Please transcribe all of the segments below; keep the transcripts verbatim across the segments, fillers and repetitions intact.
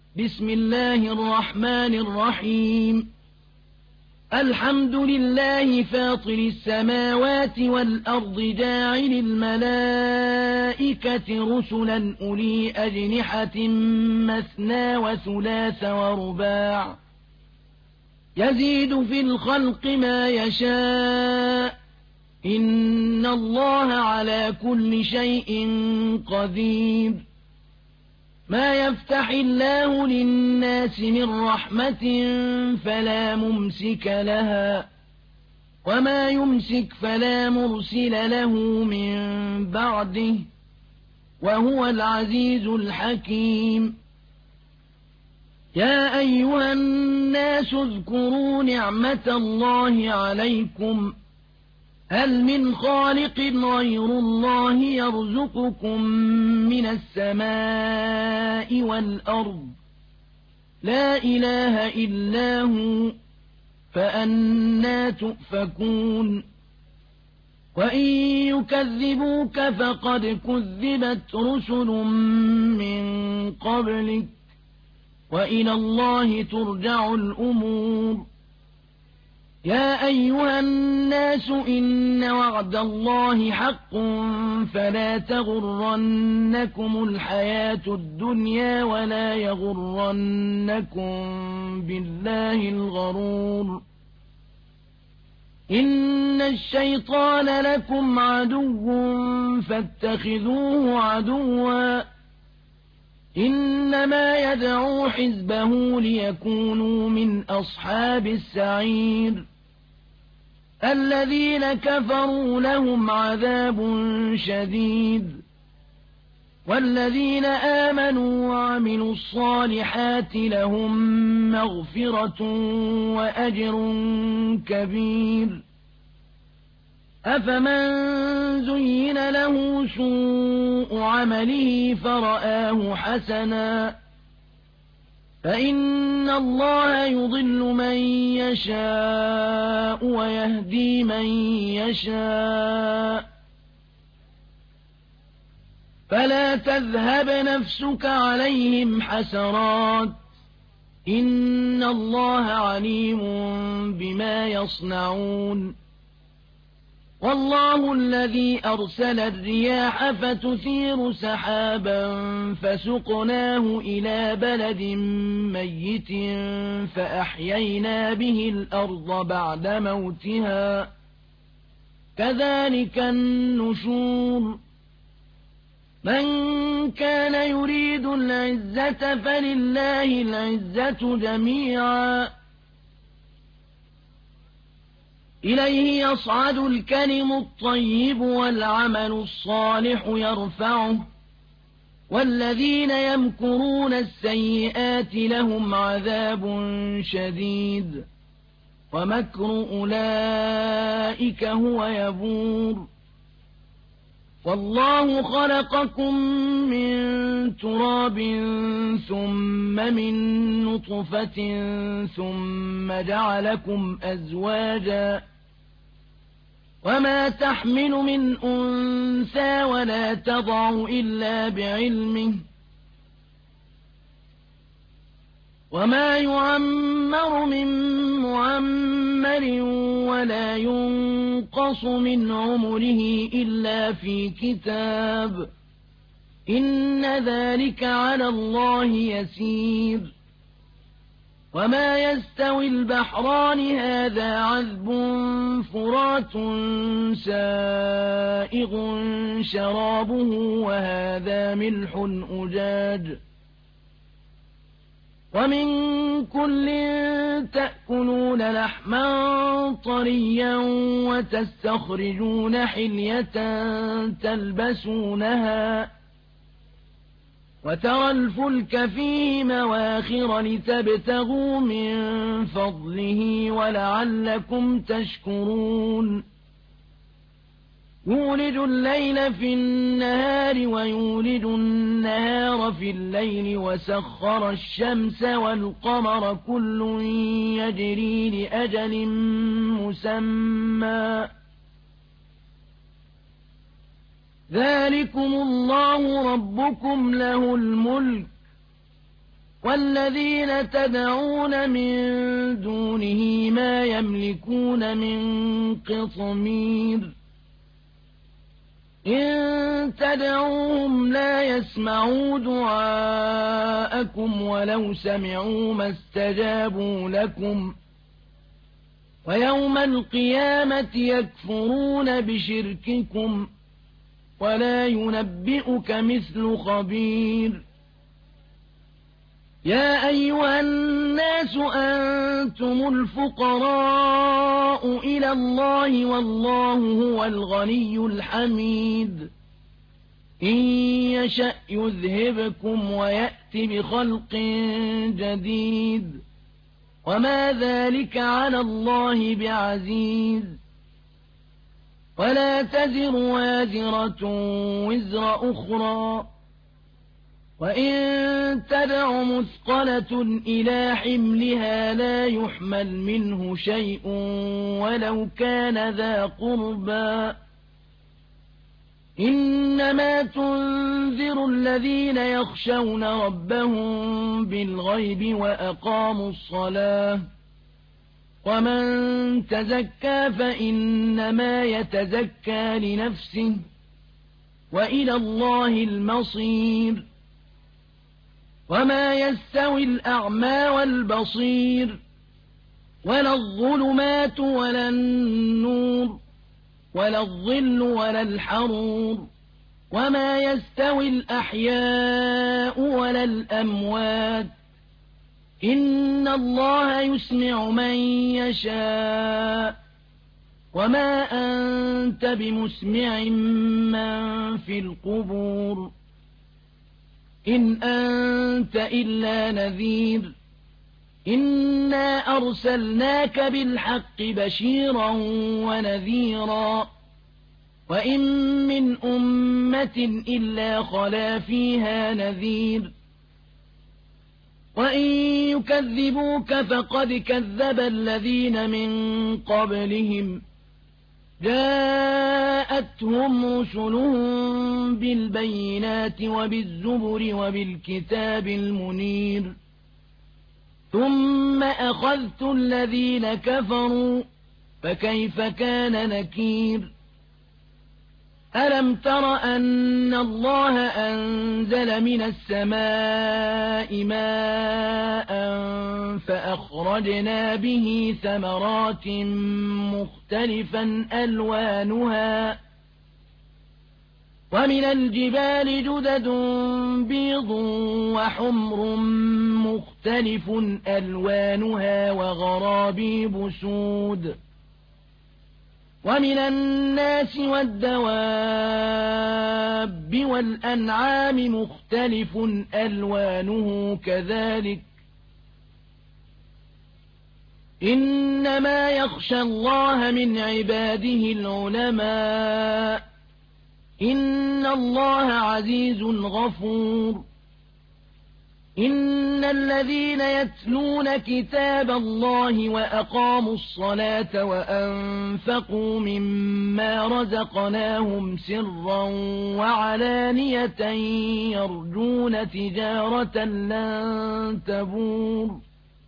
بسم الله الرحمن الرحيم الحمد لله فاطر السماوات والأرض جاعل الملائكة رسلا أولي أجنحة مثنى وثلاث ورباع يزيد في الخلق ما يشاء إن الله على كل شيء قدير ما يفتح الله للناس من رحمة فلا ممسك لها وما يمسك فلا مرسل له من بعده وهو العزيز الحكيم يا أيها الناس اذكروا نعمة الله عليكم هل من خالق غير الله يرزقكم من السماء والأرض لا إله إلا هو فأنى تؤفكون وإن يكذبوك فقد كذبت رسل من قبلك وإلى الله ترجع الأمور يا أيها الناس إن وعد الله حق فلا تغرنكم الحياة الدنيا ولا يغرنكم بالله الغرور إن الشيطان لكم عدو فاتخذوه عدوا إنما يدعو حزبه ليكونوا من أصحاب السعير الذين كفروا لهم عذاب شديد والذين آمنوا وعملوا الصالحات لهم مغفرة وأجر كبير أفمن زين له سوء عمله فرآه حسنا فإن الله يضل من يشاء ويهدي من يشاء فلا تذهب نفسك عليهم حسرات إن الله عليم بما يصنعون والله الذي أرسل الرياح فتثير سحابا فسقناه إلى بلد ميت فأحيينا به الأرض بعد موتها كذلك النشور من كان يريد العزة فلله العزة جميعا إليه يصعد الكلم الطيب والعمل الصالح يرفعه والذين يمكرون السيئات لهم عذاب شديد ومكر أولئك هو يبور والله خلقكم من تراب ثم من نطفة ثم جعلكم أزواجا وما تحمل من أنثى ولا تضع إلا بعلمه وما يعمر من معمر ولا ينقص من عمره إلا في كتاب إن ذلك على الله يسير وما يستوي البحران هذا عذب فرات سائغ شرابه وهذا ملح أجاج ومن كل تأكلون لحما طريا وتستخرجون حلية تلبسونها وترى الفلك فيه مواخر لتبتغوا من فضله ولعلكم تشكرون يولج الليل في النهار ويولج النهار في الليل وسخر الشمس والقمر كل يجري لأجل مسمى ذلكم الله ربكم له الملك والذين تدعون من دونه ما يملكون من قطمير إن تدعوهم لا يسمعوا دعاءكم ولو سمعوا ما استجابوا لكم ويوم القيامة يكفرون بشرككم ولا ينبئك مثل خبير يا أيها الناس أنتم الفقراء إلى الله والله هو الغني الحميد إن يشأ يذهبكم ويأت بخلق جديد وما ذلك على الله بعزيز ولا تزر وازرة وزر أخرى وإن تدع مثقلة إلى حملها لا يحمل منه شيء ولو كان ذا قربى إنما تنذر الذين يخشون ربهم بالغيب وأقاموا الصلاة ومن تزكى فإنما يتزكى لنفسه وإلى الله المصير وما يستوي الأعمى والبصير ولا الظلمات ولا النور ولا الظل ولا الحرور وما يستوي الأحياء ولا الأموات إن الله يسمع من يشاء وما أنت بمسمع من في القبور إن أنت إلا نذير إنا أرسلناك بالحق بشيرا ونذيرا وإن من أمة إلا خلا فيها نذير وإن يكذبوك فقد كذب الذين من قبلهم جاءتهم رسلهم بالبينات وبالزبر وبالكتاب المنير ثم أخذت الذين كفروا فكيف كان نكير ألم تر أن الله أنزل من السماء ماء فأخرجنا به ثمرات مختلفا ألوانها ومن الجبال جدد بيض وحمر مختلف ألوانها وغرابيب سود ومن الناس والدواب والأنعام مختلف ألوانه كذلك إنما يخشى الله من عباده العلماء إن الله عزيز غفور إن الذين يتلون كتاب الله وأقاموا الصلاة وأنفقوا مما رزقناهم سرا وعلانية يرجون تجارة لن تبور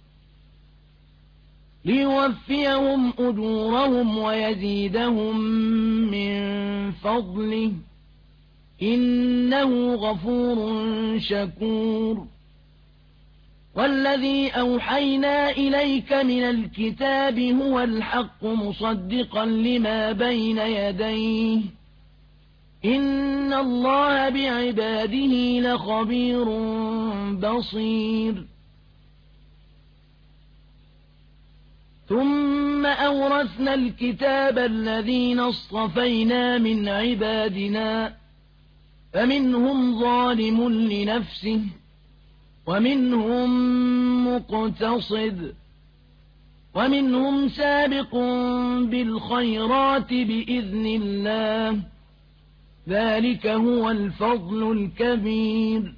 ليوفيهم أجورهم ويزيدهم من فضله إنه غفور شكور والذي أوحينا إليك من الكتاب هو الحق مصدقا لما بين يديه إن الله بعباده لخبير بصير ثم أورثنا الكتاب الذين اصطفينا من عبادنا فمنهم ظالم لنفسه ومنهم مقتصد ومنهم سابق بالخيرات بإذن الله ذلك هو الفضل الكبير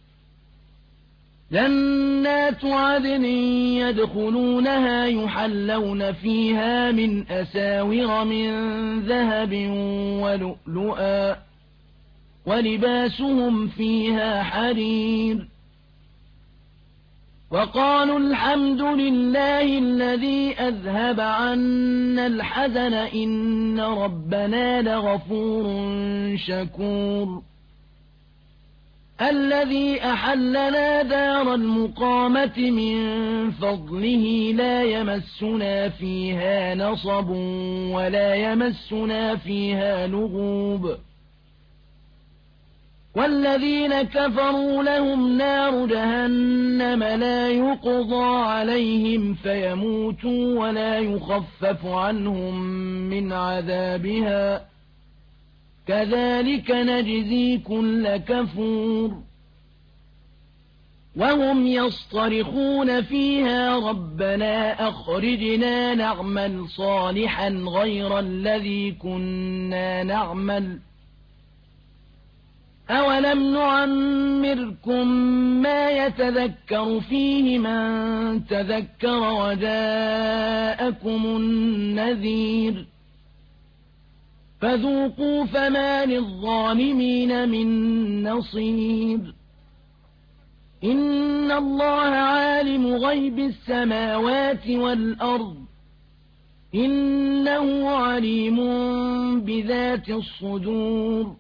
جنات عدن يدخلونها يحلون فيها من أساور من ذهب ولؤلؤا ولباسهم فيها حرير وقالوا الحمد لله الذي أذهب عنا الحزن إن ربنا لغفور شكور الذي أحلنا دار المقامة من فضله لا يمسنا فيها نصب ولا يمسنا فيها لغوب والذين كفروا لهم نار جهنم لا يقضى عليهم فيموتوا ولا يخفف عنهم من عذابها كذلك نجزي كل كفور وهم يصطرخون فيها ربنا أخرجنا نعمل صالحا غير الذي كنا نعمل أولم نعمركم ما يتذكر فيه من تذكر وجاءكم النذير فذوقوا فما للظالمين من نصير إن الله عالم غيب السماوات والأرض إنه عليم بذات الصدور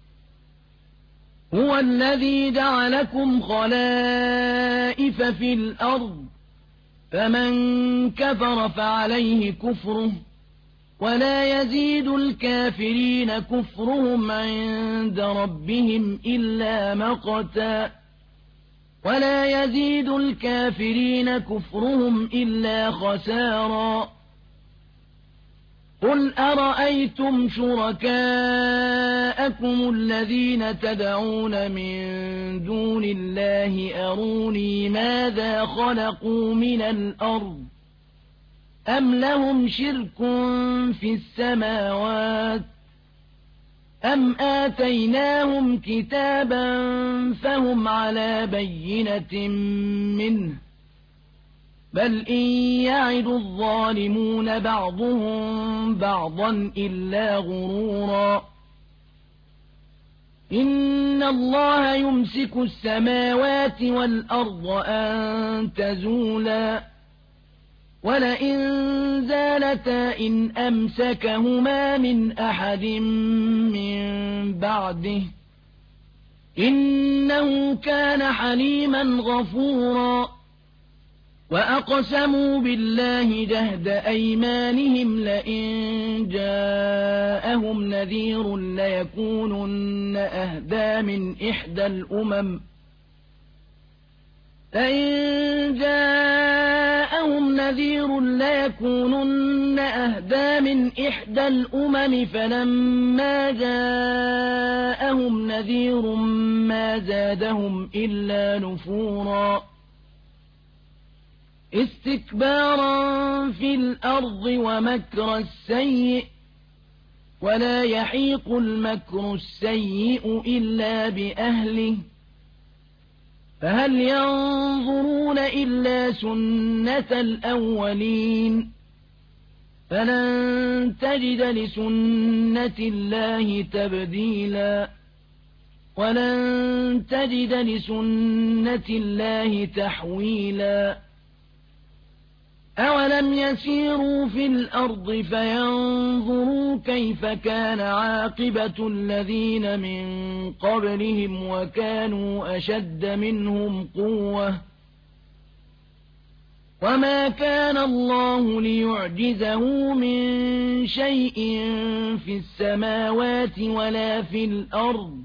هو الذي جعلكم خلائف في الأرض فمن كفر فعليه كفره ولا يزيد الكافرين كفرهم عند ربهم إلا مقتا ولا يزيد الكافرين كفرهم إلا خسارا قل أرأيتم شركاءكم الذين تدعون من دون الله أروني ماذا خلقوا من الأرض أم لهم شرك في السماوات أم آتيناهم كتابا فهم على بينة منه بل إن يعد الظالمون بعضهم بعضا إلا غرورا إن الله يمسك السماوات والأرض أن تزولا ولئن زالتا إن أمسكهما من أحد من بعده إنه كان حليما غفورا وأقسموا بالله جهد أيمانهم لئن جاءهم نذير ليكونن أهدى من إحدى الأمم لئن جاءهم نذير ليكونن أهدى من إحدى الأمم فلما جاءهم نذير ما زادهم إلا نفورا استكبارا في الأرض ومكر السيء ولا يحيق المكر السيء إلا بأهله فهل ينظرون إلا سنة الأولين فلن تجد لسنة الله تبديلا ولن تجد لسنة الله تحويلا أولم يسيروا في الأرض فينظروا كيف كان عاقبة الذين من قبلهم وكانوا أشد منهم قوة وما كان الله ليعجزه من شيء في السماوات ولا في الأرض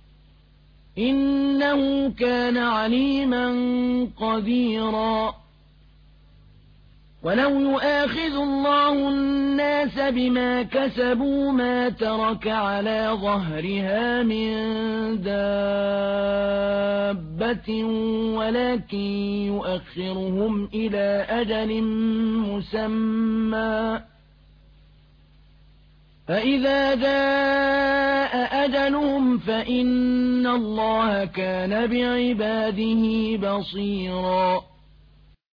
إنه كان عليما قديرا ولو يؤاخذ الله الناس بما كسبوا ما ترك على ظهرها من دابة ولكن يؤخرهم إلى أجل مسمى فإذا جاء أجلهم فإن الله كان بعباده بصيرا